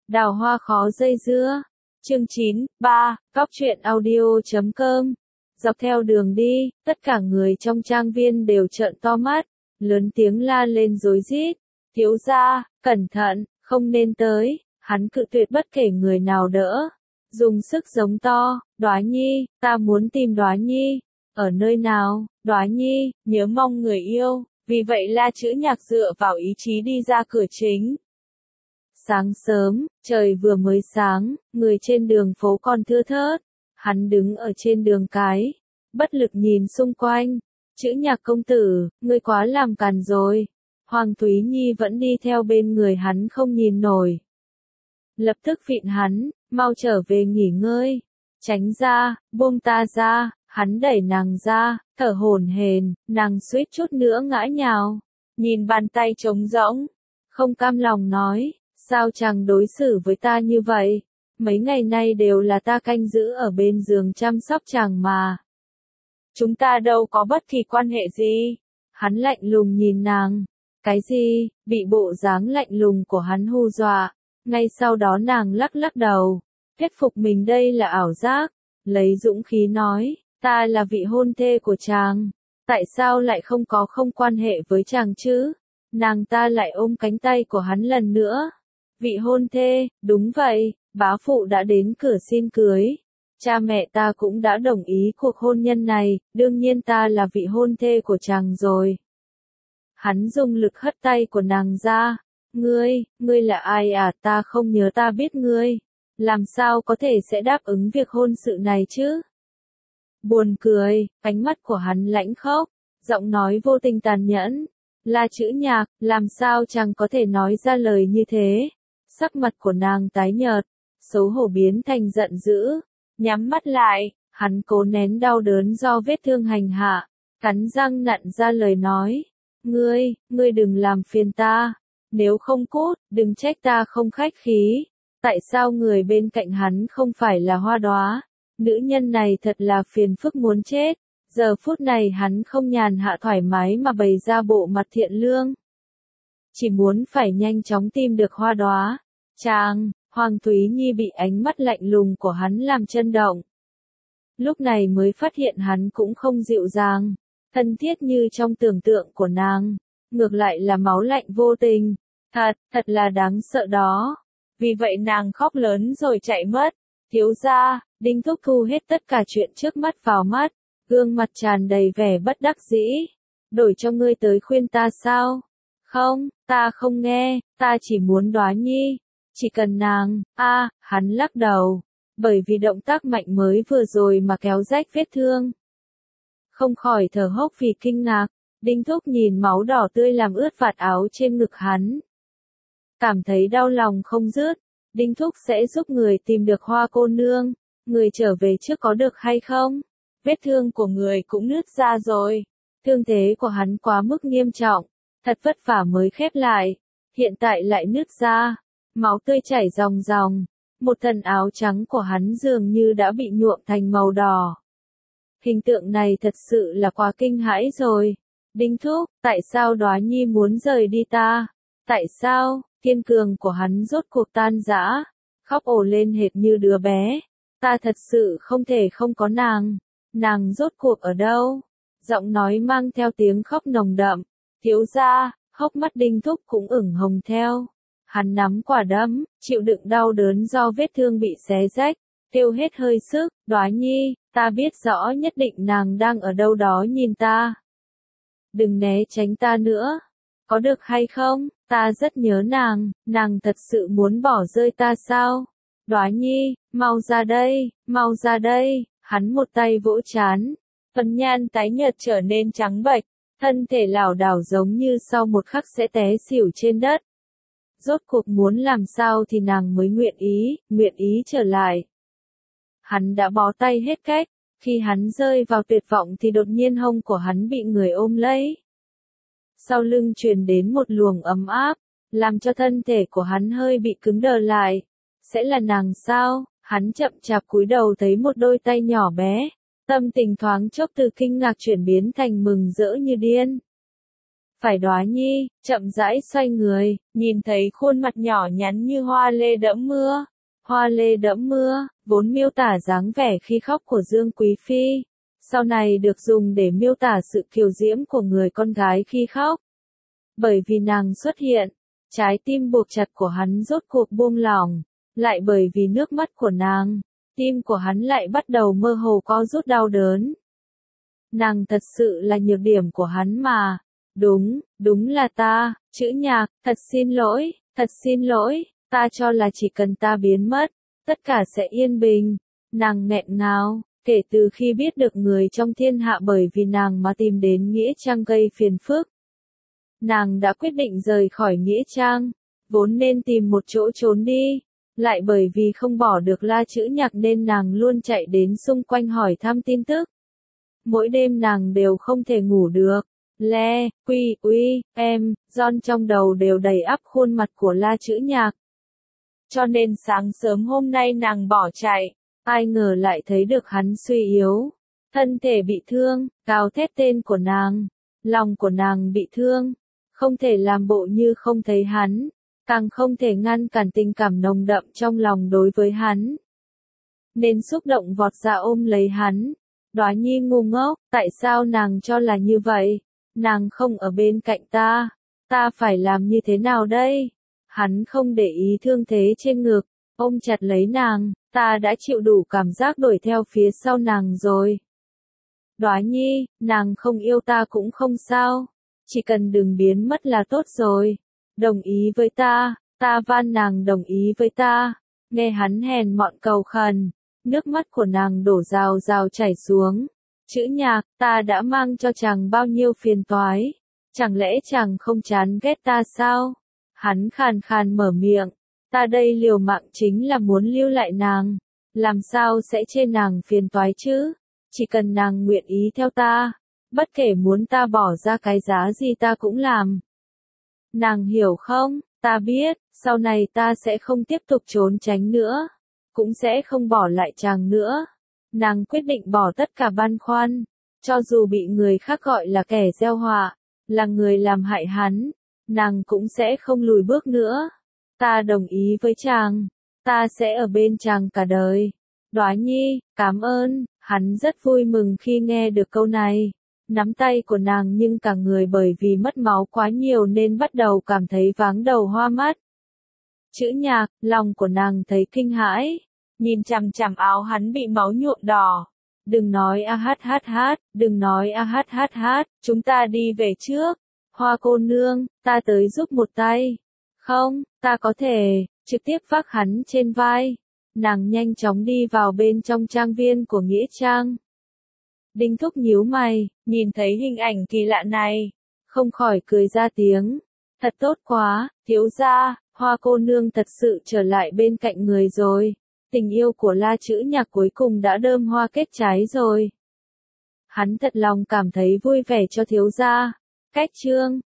Đào hoa khó dây dưa. Chương 9, 3, Cóc truyện audio.com. Dọc theo đường đi, tất cả người trong trang viên đều trợn to mắt, lớn tiếng la lên rối rít. Thiếu gia, cẩn thận, không nên tới. Hắn cự tuyệt bất kể người nào đỡ. Dùng sức giống to, Đóa Nhi, ta muốn tìm Đóa Nhi. Ở nơi nào, Đóa Nhi, nhớ mong người yêu. Vì vậy La Chữ Nhạc dựa vào ý chí đi ra cửa chính. Sáng sớm, trời vừa mới sáng, người trên đường phố còn thưa thớt. Hắn đứng ở trên đường cái, bất lực nhìn xung quanh. Chữ Nhạc công tử, ngươi quá làm càn rồi. Hoàng Thúy Nhi vẫn đi theo bên người hắn không nhìn nổi. Lập tức vịn hắn, mau trở về nghỉ ngơi. Tránh ra, buông ta ra. Hắn đẩy nàng ra, thở hổn hển, nàng suýt chút nữa ngã nhào. Nhìn bàn tay trống rỗng, không cam lòng nói, sao chàng đối xử với ta như vậy? Mấy ngày nay đều là ta canh giữ ở bên giường chăm sóc chàng mà. Chúng ta đâu có bất kỳ quan hệ gì. Hắn lạnh lùng nhìn nàng. Cái gì? Bị bộ dáng lạnh lùng của hắn hù dọa. Ngay sau đó nàng lắc lắc đầu. Thuyết phục mình đây là ảo giác. Lấy dũng khí nói. Ta là vị hôn thê của chàng. Tại sao lại không quan hệ với chàng chứ? Nàng ta lại ôm cánh tay của hắn lần nữa. Vị hôn thê, đúng vậy, bá phụ đã đến cửa xin cưới. Cha mẹ ta cũng đã đồng ý cuộc hôn nhân này, đương nhiên ta là vị hôn thê của chàng rồi. Hắn dùng lực hất tay của nàng ra. Ngươi là ai à? Ta không nhớ ta biết ngươi. Làm sao có thể sẽ đáp ứng việc hôn sự này chứ? Buồn cười, ánh mắt của hắn lãnh khốc, giọng nói vô tình tàn nhẫn. La Chữ Nhạc, làm sao chàng có thể nói ra lời như thế? Sắc mặt của nàng tái nhợt, xấu hổ biến thành giận dữ. Nhắm mắt lại, hắn cố nén đau đớn do vết thương hành hạ, cắn răng nặn ra lời nói. Ngươi đừng làm phiền ta. Nếu không cút, đừng trách ta không khách khí. Tại sao người bên cạnh hắn không phải là Hoa Đóa? Nữ nhân này thật là phiền phức muốn chết. Giờ phút này hắn không nhàn hạ thoải mái mà bày ra bộ mặt thiện lương. Chỉ muốn phải nhanh chóng tìm được Hoa Đóa. Hoàng Thúy Nhi bị ánh mắt lạnh lùng của hắn làm chân động. Lúc này mới phát hiện hắn cũng không dịu dàng, thân thiết như trong tưởng tượng của nàng. Ngược lại là máu lạnh vô tình. Thật là đáng sợ đó. Vì vậy nàng khóc lớn rồi chạy mất. Thiếu gia, Đinh Thúc thu hết tất cả chuyện trước mắt vào mắt, gương mặt tràn đầy vẻ bất đắc dĩ. Đổi cho ngươi tới khuyên ta sao? Không, ta không nghe, ta chỉ muốn Đóa Nhi. Chỉ cần nàng, hắn lắc đầu. Bởi vì động tác mạnh mới vừa rồi mà kéo rách vết thương. Không khỏi thở hốc vì kinh ngạc. Đinh Thúc nhìn máu đỏ tươi làm ướt vạt áo trên ngực hắn. Cảm thấy đau lòng không dứt. Đinh Thúc sẽ giúp người tìm được Hoa cô nương. Người trở về trước có được hay không? Vết thương của người cũng nứt ra rồi. Thương thế của hắn quá mức nghiêm trọng. Thật vất vả mới khép lại. Hiện tại lại nứt ra. Máu tươi chảy ròng ròng. Một thân áo trắng của hắn dường như đã bị nhuộm thành màu đỏ. Hình tượng này thật sự là quá kinh hãi rồi. Đinh Thúc, tại sao Đóa Nhi muốn rời đi ta? Tại sao? Kiên cường của hắn rốt cuộc tan rã. Khóc ồ lên hệt như đứa bé. Ta thật sự không thể không có nàng. Nàng rốt cuộc ở đâu? Giọng nói mang theo tiếng khóc nồng đậm. Thiếu gia, hốc mắt Đinh Thúc cũng ửng hồng theo. Hắn nắm quả đấm, chịu đựng đau đớn do vết thương bị xé rách, tiêu hết hơi sức. Đóa Nhi, ta biết rõ nhất định nàng đang ở đâu đó nhìn ta. Đừng né tránh ta nữa. Có được hay không? Ta rất nhớ nàng thật sự muốn bỏ rơi ta sao? Đóa Nhi, mau ra đây. Hắn một tay vỗ trán, phấn nhan tái nhợt trở nên trắng bệch, thân thể lảo đảo giống như sau một khắc sẽ té xỉu trên đất. Rốt cuộc muốn làm sao thì nàng mới nguyện ý trở lại. Hắn đã bó tay hết cách, khi hắn rơi vào tuyệt vọng thì đột nhiên hông của hắn bị người ôm lấy. Sau lưng truyền đến một luồng ấm áp, làm cho thân thể của hắn hơi bị cứng đờ lại. Sẽ là nàng sao? Hắn chậm chạp cúi đầu thấy một đôi tay nhỏ bé, tâm tình thoáng chốc từ kinh ngạc chuyển biến thành mừng rỡ như điên. Phải Đóa Nhi, chậm rãi xoay người, nhìn thấy khuôn mặt nhỏ nhắn như hoa lê đẫm mưa. Hoa lê đẫm mưa, vốn miêu tả dáng vẻ khi khóc của Dương Quý Phi, sau này được dùng để miêu tả sự kiều diễm của người con gái khi khóc. Bởi vì nàng xuất hiện, trái tim buộc chặt của hắn rốt cuộc buông lỏng, lại bởi vì nước mắt của nàng, tim của hắn lại bắt đầu mơ hồ co rút đau đớn. Nàng thật sự là nhược điểm của hắn mà. Đúng là ta, Chữ Nhạc, thật xin lỗi, ta cho là chỉ cần ta biến mất, tất cả sẽ yên bình. Nàng nghẹn ngào, kể từ khi biết được người trong thiên hạ bởi vì nàng mà tìm đến Nghĩa Trang gây phiền phức. Nàng đã quyết định rời khỏi Nghĩa Trang, vốn nên tìm một chỗ trốn đi, lại bởi vì không bỏ được La Chữ Nhạc nên nàng luôn chạy đến xung quanh hỏi thăm tin tức. Mỗi đêm nàng đều không thể ngủ được. Em, John trong đầu đều đầy ắp khuôn mặt của La Chữ Nhạc. Cho nên sáng sớm hôm nay nàng bỏ chạy, ai ngờ lại thấy được hắn suy yếu, thân thể bị thương, gào thét tên của nàng, lòng của nàng bị thương, không thể làm bộ như không thấy hắn, càng không thể ngăn cản tình cảm nồng đậm trong lòng đối với hắn. Nên xúc động vọt ra ôm lấy hắn. Đóa Nhi ngu ngốc, tại sao nàng cho là như vậy? Nàng không ở bên cạnh ta phải làm như thế nào đây? Hắn không để ý thương thế trên ngực, ôm chặt lấy nàng, ta đã chịu đủ cảm giác đuổi theo phía sau nàng rồi. Đóa Nhi, nàng không yêu ta cũng không sao, chỉ cần đừng biến mất là tốt rồi. Đồng ý với ta van nàng đồng ý với ta. Nghe hắn hèn mọn cầu khẩn, nước mắt của nàng đổ rào rào chảy xuống. Chữ Nhạc, ta đã mang cho chàng bao nhiêu phiền toái, chẳng lẽ chàng không chán ghét ta sao? Hắn khàn khàn mở miệng, ta đây liều mạng chính là muốn lưu lại nàng, làm sao sẽ chê nàng phiền toái chứ? Chỉ cần nàng nguyện ý theo ta, bất kể muốn ta bỏ ra cái giá gì ta cũng làm. Nàng hiểu không? Ta biết, sau này ta sẽ không tiếp tục trốn tránh nữa, cũng sẽ không bỏ lại chàng nữa. Nàng quyết định bỏ tất cả băn khoăn, cho dù bị người khác gọi là kẻ gieo họa, là người làm hại hắn, nàng cũng sẽ không lùi bước nữa. Ta đồng ý với chàng, ta sẽ ở bên chàng cả đời. Đóa Nhi, cảm ơn. Hắn rất vui mừng khi nghe được câu này. Nắm tay của nàng nhưng cả người bởi vì mất máu quá nhiều nên bắt đầu cảm thấy váng đầu hoa mắt. Chữ Nhạc, lòng của nàng thấy kinh hãi, nhìn chằm chằm áo hắn bị máu nhuộm đỏ. Đừng nói đừng nói chúng ta đi về trước. Hoa cô nương, ta tới giúp một tay. Không, ta có thể, trực tiếp vác hắn trên vai. Nàng nhanh chóng đi vào bên trong trang viên của Nghĩa Trang. Đinh Thúc nhíu mày, nhìn thấy hình ảnh kỳ lạ này, không khỏi cười ra tiếng. Thật tốt quá, thiếu gia, Hoa cô nương thật sự trở lại bên cạnh người rồi. Tình yêu của La Chữ Nhạc cuối cùng đã đơm hoa kết trái rồi. Hắn thật lòng cảm thấy vui vẻ cho thiếu gia. Cách chương